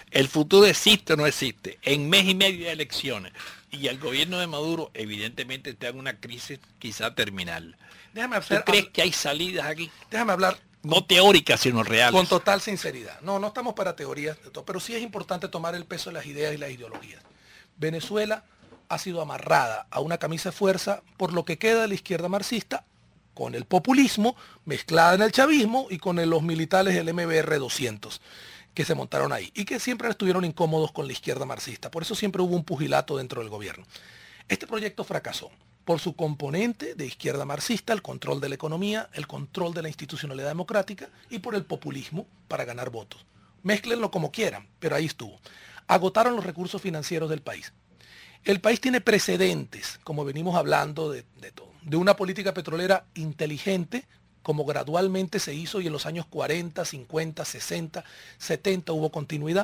El futuro existe o no existe. En mes y medio de elecciones. Y el gobierno de Maduro evidentemente está en una crisis quizá terminal. ¿Tú crees que hay salidas aquí? Déjame hablar. No teóricas, sino reales. Con total sinceridad. No estamos para teorías, pero sí es importante tomar el peso de las ideas y las ideologías. Venezuela ha sido amarrada a una camisa de fuerza por lo que queda de la izquierda marxista, con el populismo, mezclada en el chavismo y con los militares del MBR 200 que se montaron ahí y que siempre estuvieron incómodos con la izquierda marxista. Por eso siempre hubo un pugilato dentro del gobierno. Este proyecto fracasó por su componente de izquierda marxista, el control de la economía, el control de la institucionalidad democrática y por el populismo para ganar votos. Mézclenlo como quieran, pero ahí estuvo. Agotaron los recursos financieros del país. El país tiene precedentes, como venimos hablando de todo, de una política petrolera inteligente, como gradualmente se hizo y en los años 40, 50, 60, 70 hubo continuidad.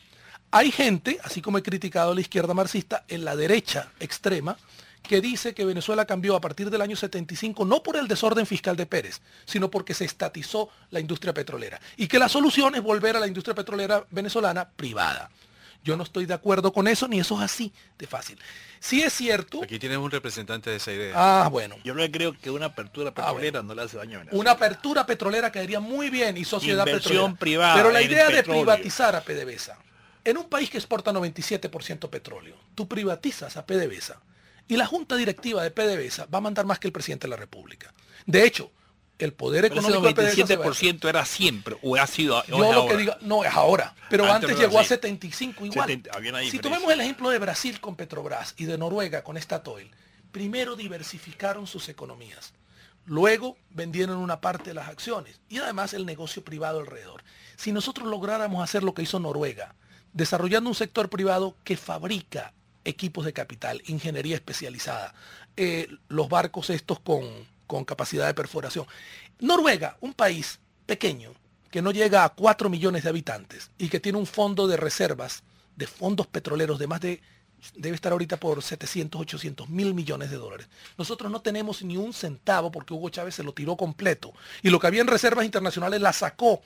Hay gente, así como he criticado a la izquierda marxista, en la derecha extrema, que dice que Venezuela cambió a partir del año 75 no por el desorden fiscal de Pérez, sino porque se estatizó la industria petrolera y que la solución es volver a la industria petrolera venezolana privada. Yo no estoy de acuerdo con eso, ni eso es así de fácil. Sí es cierto. Aquí tienes un representante de esa idea. Ah, bueno. Yo no creo que una apertura petrolera no le hace daño a Venezuela. Una apertura petrolera caería muy bien y sociedad Inversión petrolera. privada. Pero la idea de privatizar a PDVSA, en un país que exporta 97% petróleo, tú privatizas a PDVSA y la junta directiva de PDVSA va a mandar más que el presidente de la República. De hecho, el poder económico de PDVSA... ¿El 97% era siempre o ha sido yo lo que digo, no, es ahora. Pero antes llegó a 75 igual. Si tomemos el ejemplo de Brasil con Petrobras y de Noruega con Statoil, primero diversificaron sus economías. Luego vendieron una parte de las acciones y además el negocio privado alrededor. Si nosotros lográramos hacer lo que hizo Noruega, desarrollando un sector privado que fabrica equipos de capital, ingeniería especializada, los barcos estos con capacidad de perforación. Noruega, un país pequeño, que no llega a 4 millones de habitantes y que tiene un fondo de reservas de fondos petroleros de más de, debe estar ahorita por 700, 800 mil millones de dólares. Nosotros no tenemos ni un centavo porque Hugo Chávez se lo tiró completo. Y lo que había en reservas internacionales la sacó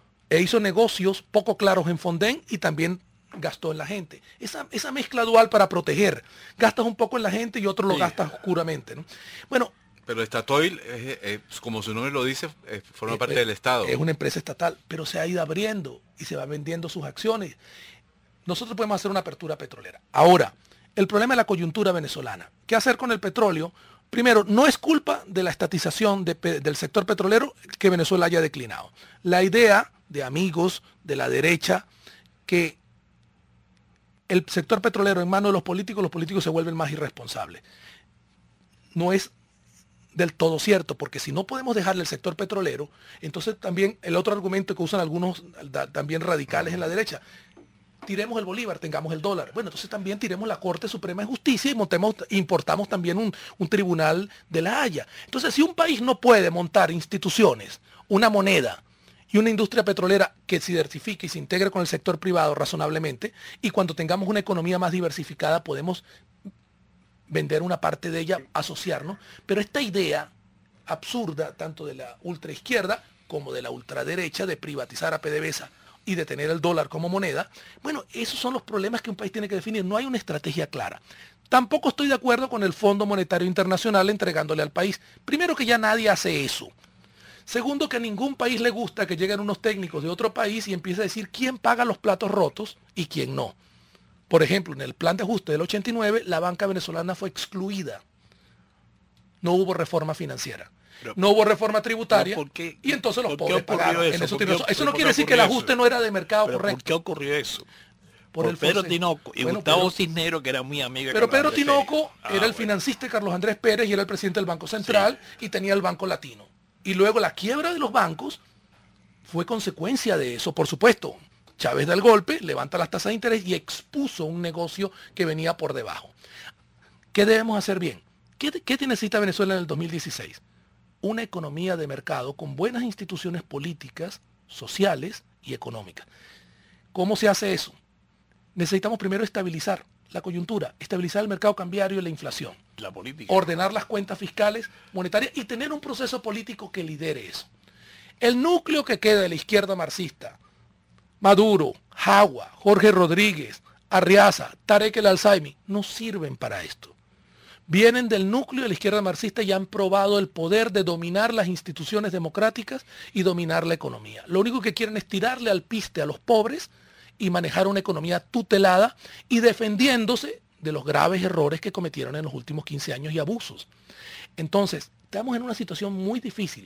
e hizo negocios poco claros en Fonden y también gastó en la gente. Esa mezcla dual para proteger. Gastas un poco en la gente y otro lo gastas oscuramente, ¿no? Bueno. Pero Statoil, como su nombre lo dice, forma parte del Estado. Es una empresa estatal, pero se ha ido abriendo y se va vendiendo sus acciones. Nosotros podemos hacer una apertura petrolera. Ahora, el problema es la coyuntura venezolana. ¿Qué hacer con el petróleo? Primero, no es culpa de la estatización del sector petrolero que Venezuela haya declinado. La idea de amigos de la derecha que el sector petrolero en manos de los políticos se vuelven más irresponsables. No es del todo cierto, porque si no podemos dejarle el sector petrolero, entonces también el otro argumento que usan algunos también radicales en la derecha, tiremos el bolívar, tengamos el dólar. Bueno, entonces también tiremos la Corte Suprema de Justicia y importamos también un tribunal de La Haya. Entonces, si un país no puede montar instituciones, una moneda y una industria petrolera que se diversifique y se integre con el sector privado razonablemente, y cuando tengamos una economía más diversificada podemos vender una parte de ella, asociarnos, pero esta idea absurda, tanto de la ultraizquierda como de la ultraderecha, de privatizar a PDVSA y de tener el dólar como moneda, bueno, esos son los problemas que un país tiene que definir. No hay una estrategia clara. Tampoco estoy de acuerdo con el Fondo Monetario Internacional entregándole al país. Primero, que ya nadie hace eso. Segundo, que a ningún país le gusta que lleguen unos técnicos de otro país y empiece a decir quién paga los platos rotos y quién no. Por ejemplo, en el plan de ajuste del 89, la banca venezolana fue excluida. No hubo reforma financiera. No hubo reforma tributaria. Y entonces los pobres pagaron. Eso no quiere decir que el ajuste no era de mercado correcto. ¿Por qué ocurrió eso? Por Pedro Tinoco y Gustavo Cisneros, que era muy amigo. Pero Pedro Tinoco era el financista de Carlos Andrés Pérez y era el presidente del Banco Central y tenía el Banco Latino. Y luego la quiebra de los bancos fue consecuencia de eso, por supuesto. Chávez da el golpe, levanta las tasas de interés y expuso un negocio que venía por debajo. ¿Qué debemos hacer bien? ¿Qué necesita Venezuela en el 2016? Una economía de mercado con buenas instituciones políticas, sociales y económicas. ¿Cómo se hace eso? Necesitamos primero estabilizar la coyuntura, estabilizar el mercado cambiario y la inflación. La política. Ordenar las cuentas fiscales, monetarias y tener un proceso político que lidere eso. El núcleo que queda de la izquierda marxista, Maduro, Jagua, Jorge Rodríguez, Arriaza, Tarek El Alzaimi, no sirven para esto. Vienen del núcleo de la izquierda marxista y han probado el poder de dominar las instituciones democráticas y dominar la economía. Lo único que quieren es tirarle al piste a los pobres y manejar una economía tutelada y defendiéndose de los graves errores que cometieron en los últimos 15 años y abusos. Entonces, estamos en una situación muy difícil.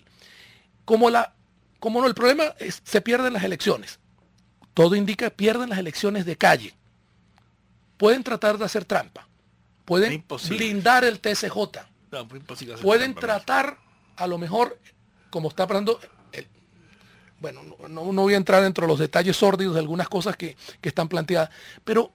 El problema es, se pierden las elecciones. Todo indica que pierden las elecciones de calle. Pueden tratar de hacer trampa. Pueden blindar el TSJ. No, pueden tratar, a lo mejor, como está hablando, bueno, no voy a entrar dentro de los detalles sórdidos de algunas cosas que están planteadas, pero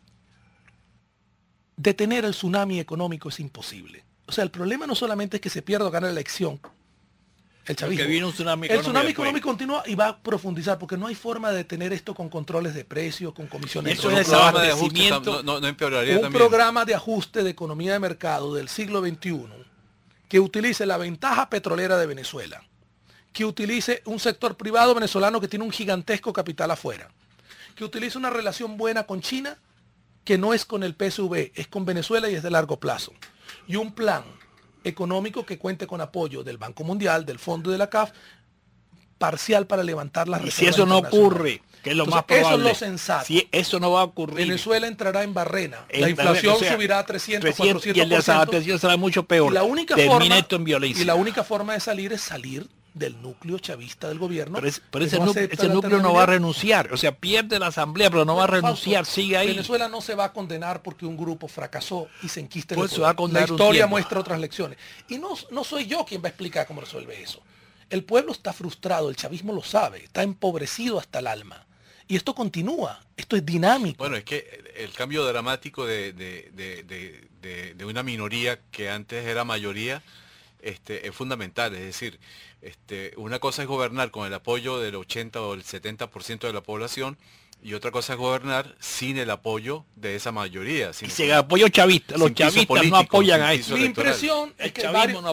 detener el tsunami económico es imposible. O sea, el problema no solamente es que se pierda o gane la elección, el chavismo. Viene un tsunami el tsunami económico continúa y va a profundizar, porque no hay forma de detener esto con controles de precios, con comisiones. Eso de es abastecimiento. No empeoraría un también. programa de ajuste de economía de mercado del siglo XXI que utilice la ventaja petrolera de Venezuela, que utilice un sector privado venezolano que tiene un gigantesco capital afuera, que utilice una relación buena con China, que no es con el PSV, es con Venezuela y es de largo plazo, y un plan económico que cuente con apoyo del Banco Mundial, del Fondo de la CAF, parcial para levantar las reservas. Y si eso no ocurre, que es lo más probable. Eso es lo sensato. Si eso no va a ocurrir. Venezuela entrará en barrena. La inflación subirá a 300, 400%. Y el desabastecimiento será mucho peor. Y la única esto en violencia. Y la única forma de salir es salir del núcleo chavista del gobierno. Pero ese núcleo no va a renunciar. O sea, pierde la asamblea, pero no va a renunciar. Sigue ahí. Venezuela no se va a condenar porque un grupo fracasó y se enquiste en el poder. La historia muestra otras lecciones. Y no soy yo quien va a explicar cómo resuelve eso. El pueblo está frustrado, el chavismo lo sabe, está empobrecido hasta el alma. Y esto continúa, esto es dinámico. Bueno, es que el cambio dramático de una minoría que antes era mayoría es fundamental. Es decir, una cosa es gobernar con el apoyo del 80 o el 70% de la población, y otra cosa es gobernar sin el apoyo de esa mayoría. Y sin el apoyo chavista. Los chavistas político, no apoyan a eso. Mi impresión es que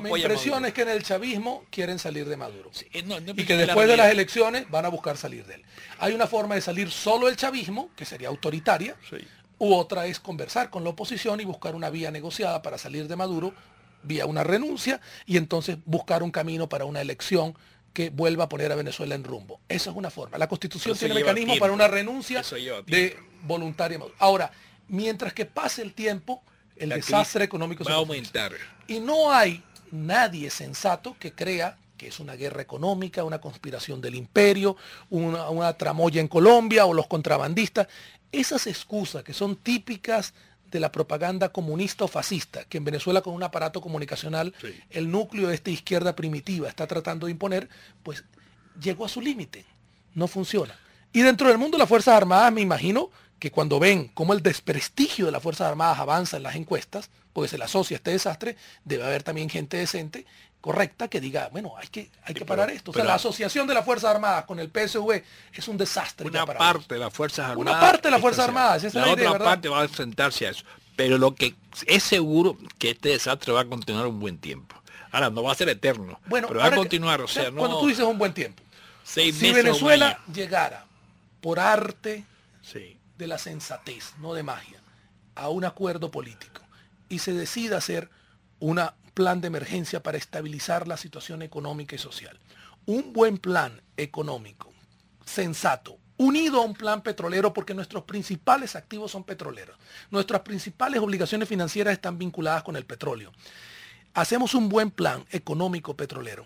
en el chavismo quieren salir de Maduro. Sí, y que después de las elecciones van a buscar salir de él. Hay una forma de salir solo el chavismo, que sería autoritaria, sí. U otra es conversar con la oposición y buscar una vía negociada para salir de Maduro, vía una renuncia, y entonces buscar un camino para una elección que vuelva a poner a Venezuela en rumbo. Esa es una forma. La Constitución tiene mecanismos para una renuncia de voluntaria. Ahora, mientras que pase el tiempo, el desastre económico va a aumentar. Y no hay nadie sensato que crea que es una guerra económica, una conspiración del imperio, una tramoya en Colombia o los contrabandistas. Esas excusas que son típicas de la propaganda comunista o fascista, que en Venezuela con un aparato comunicacional, sí, el núcleo de esta izquierda primitiva está tratando de imponer, pues llegó a su límite, no funciona. Y dentro del mundo de las Fuerzas Armadas me imagino que cuando ven cómo el desprestigio de las Fuerzas Armadas avanza en las encuestas, porque se le asocia a este desastre, debe haber también gente decente, correcta, que diga, bueno, hay que parar esto. O sea, la asociación de las Fuerzas Armadas con el PSV es un desastre. Una parte de las Fuerzas Armadas. Una parte de las Fuerzas Armadas. Esa la es otra idea, parte va a enfrentarse a eso. Pero lo que es seguro que este desastre va a continuar un buen tiempo. Ahora, no va a ser eterno, bueno, pero va a continuar. O sea, cuando tú dices un buen tiempo, 6 si meses Venezuela llegara por arte sí, de la sensatez, no de magia, a un acuerdo político y se decida hacer un plan de emergencia para estabilizar la situación económica y social, un buen plan económico, sensato, unido a un plan petrolero, porque nuestros principales activos son petroleros. Nuestras principales obligaciones financieras están vinculadas con el petróleo. Hacemos un buen plan económico petrolero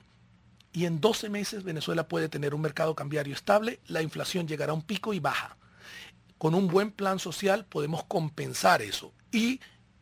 y en 12 meses Venezuela puede tener un mercado cambiario estable, la inflación llegará a un pico y baja. Con un buen plan social podemos compensar eso y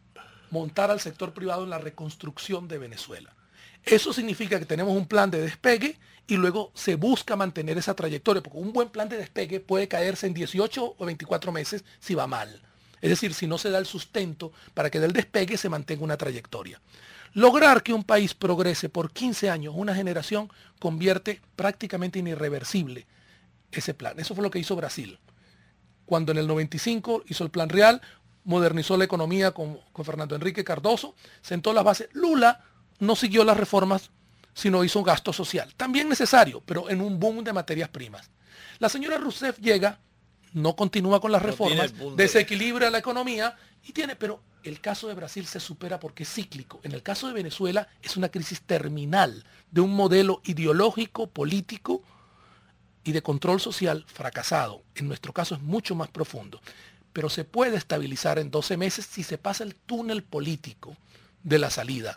montar al sector privado en la reconstrucción de Venezuela. Eso significa que tenemos un plan de despegue y luego se busca mantener esa trayectoria, porque un buen plan de despegue puede caerse en 18 o 24 meses si va mal. Es decir, si no se da el sustento para que del despegue se mantenga una trayectoria. Lograr que un país progrese por 15 años, una generación, convierte prácticamente en irreversible ese plan. Eso fue lo que hizo Brasil. Cuando en el 95 hizo el Plan Real, modernizó la economía con Fernando Henrique Cardoso, sentó las bases. Lula no siguió las reformas, sino hizo un gasto social, también necesario, pero en un boom de materias primas. La señora Rousseff llega no continúa con las No tiene reformas, el punto. desequilibra la economía pero el caso de Brasil se supera porque es cíclico. En el caso de Venezuela es una crisis terminal de un modelo ideológico, político y de control social fracasado. En nuestro caso es mucho más profundo, pero se puede estabilizar en 12 meses si se pasa el túnel político de la salida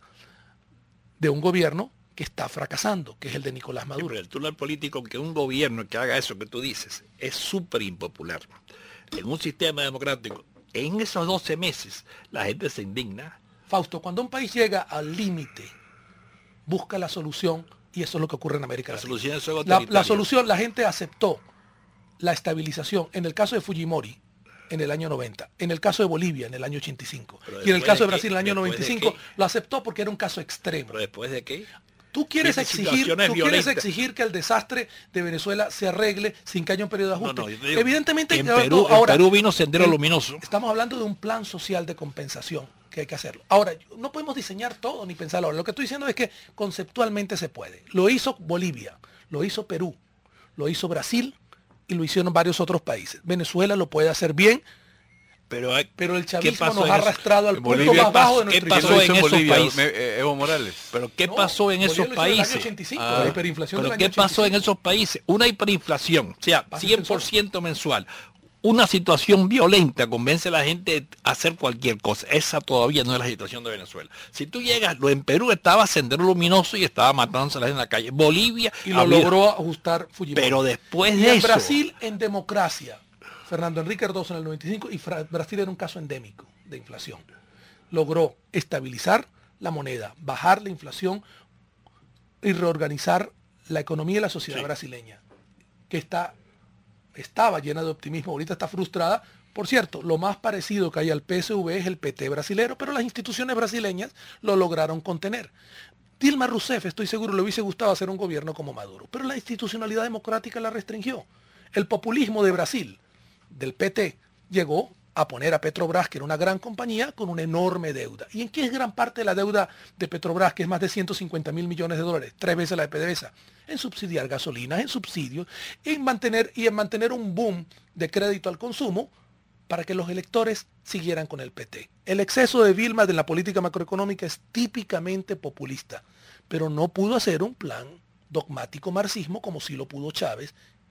de un gobierno que está fracasando, que es el de Nicolás Maduro. Pero el túnel político, que un gobierno que haga eso que tú dices, es súper impopular. En un sistema democrático, en esos 12 meses, la gente se indigna. Fausto, cuando un país llega al límite, busca la solución, y eso es lo que ocurre en América Latina. Soluciones son La autoritarias. solución, la gente aceptó la estabilización en el caso de Fujimori en el año 90, en el caso de Bolivia en el año 85, Pero y en el caso de ¿después Brasil en el año después de 95, qué? lo aceptó porque era un caso extremo. ¿Pero después de qué? Tú quieres Tiene situaciones violentas. exigir que el desastre de Venezuela se arregle sin que haya un periodo de ajuste. No, yo te digo, Evidentemente, en Perú vino Sendero Luminoso. Estamos hablando de un plan social de compensación que hay que hacerlo. Ahora, no podemos diseñar todo ni pensarlo ahora. Lo que estoy diciendo es que conceptualmente se puede. Lo hizo Bolivia, lo hizo Perú, lo hizo Brasil y lo hicieron varios otros países. Venezuela lo puede hacer bien, pero el chavismo nos ha arrastrado al punto más bajo de nuestra pasó historia. en esos Bolivia, países? Evo Morales. ¿Pero qué No, pasó en Bolivia esos lo hizo en el año países? 85, la hiperinflación ¿Pero del qué año pasó 85? en esos países? Una hiperinflación, o sea, Base 100% mensual. Una situación violenta convence a la gente a hacer cualquier cosa. Esa todavía no es la situación de Venezuela. Si tú llegas, en Perú estaba Sendero Luminoso y estaba matándose a la gente en la calle. Bolivia Y lo logró ajustar Fujimori. Pero después Y de en eso, Brasil, en democracia, Fernando Henrique Cardoso en el 95, y Brasil era un caso endémico de inflación. Logró estabilizar la moneda, bajar la inflación y reorganizar la economía y la sociedad brasileña, que estaba llena de optimismo, ahorita está frustrada. Por cierto, lo más parecido que hay al PSV es el PT brasilero, pero las instituciones brasileñas lo lograron contener. Dilma Rousseff, estoy seguro, le hubiese gustado hacer un gobierno como Maduro, pero la institucionalidad democrática la restringió. El populismo de Brasil, del PT, llegó a poner a Petrobras, que era una gran compañía, con una enorme deuda. ¿Y en qué es gran parte de la deuda de Petrobras, que es más de 150 mil millones de dólares? 3 veces la de PDVSA. En subsidiar gasolinas, en subsidios, en mantener un boom de crédito al consumo para que los electores siguieran con el PT. El exceso de Vilma de la política macroeconómica es típicamente populista, pero no pudo hacer un plan dogmático marxismo como sí lo pudo Chávez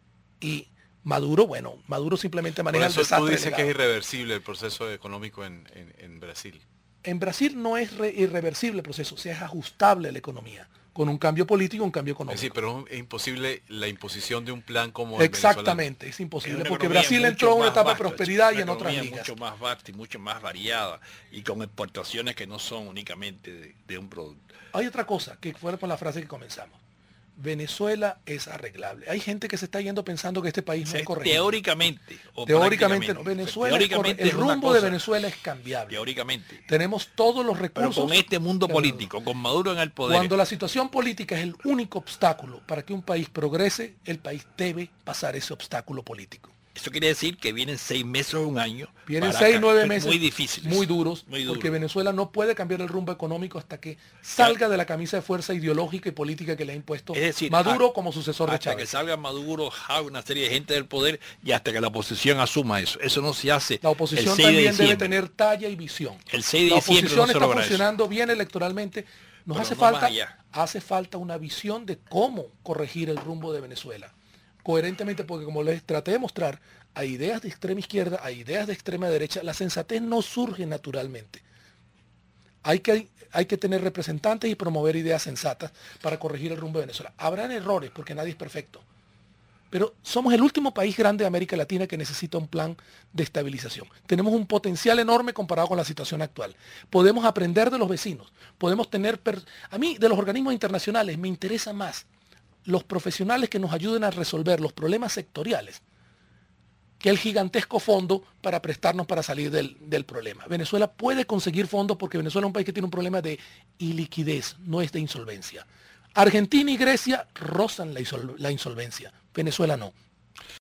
y Maduro simplemente maneja el Por eso desastre. tú dices que es legado. irreversible el proceso económico en Brasil. En Brasil no es irreversible el proceso, o sea, es ajustable la economía, con un cambio político, un cambio económico. Sí, pero es imposible la imposición de un plan como el Exactamente, es es imposible, una porque economía Brasil mucho entró en una más etapa de vasta, prosperidad y una en otras economía ligas. mucho más vasta y mucho más variada y con exportaciones que no son únicamente de un producto. Hay otra cosa, que fue con la frase que comenzamos. Venezuela es arreglable. Hay gente que se está yendo pensando que este país no es corregible. Teóricamente. O Teóricamente no. prácticamente. Venezuela Teóricamente el es una rumbo de cosa, Venezuela es cambiable. Teóricamente. Tenemos todos los Pero recursos. con este mundo que- político, con Maduro en el poder, Cuando la situación política es el único obstáculo para que un país progrese, el país debe pasar ese obstáculo político. eso quiere decir que vienen 6 meses o un año. Vienen para 6, acá, 9 meses muy difíciles. muy duros, Muy duros. porque Venezuela no puede cambiar el rumbo económico hasta que salga de la camisa de fuerza ideológica y política que le ha impuesto Es decir, Maduro como sucesor de hasta que Chávez. salga Maduro, una serie de gente del poder y hasta que la oposición asuma eso. Eso no se hace. La oposición el 6 de también debe diciembre. tener talla y visión. El 6 de La diciembre oposición no se está logra eso. funcionando bien electoralmente. Nos Pero hace no más falta, allá. hace falta una visión de cómo corregir el rumbo de Venezuela. Coherentemente, porque como les traté de mostrar, hay ideas de extrema izquierda, hay ideas de extrema derecha. La sensatez no surge naturalmente. Hay que tener representantes y promover ideas sensatas para corregir el rumbo de Venezuela. Habrán errores porque nadie es perfecto. Pero somos el último país grande de América Latina que necesita un plan de estabilización. Tenemos un potencial enorme comparado con la situación actual. Podemos aprender de los vecinos. Podemos tener... A mí, de los organismos internacionales, me interesa más los profesionales que nos ayuden a resolver los problemas sectoriales que el gigantesco fondo para prestarnos para salir del problema. Venezuela puede conseguir fondos porque Venezuela es un país que tiene un problema de iliquidez, no es de insolvencia. Argentina y Grecia rozan la insolvencia, Venezuela no.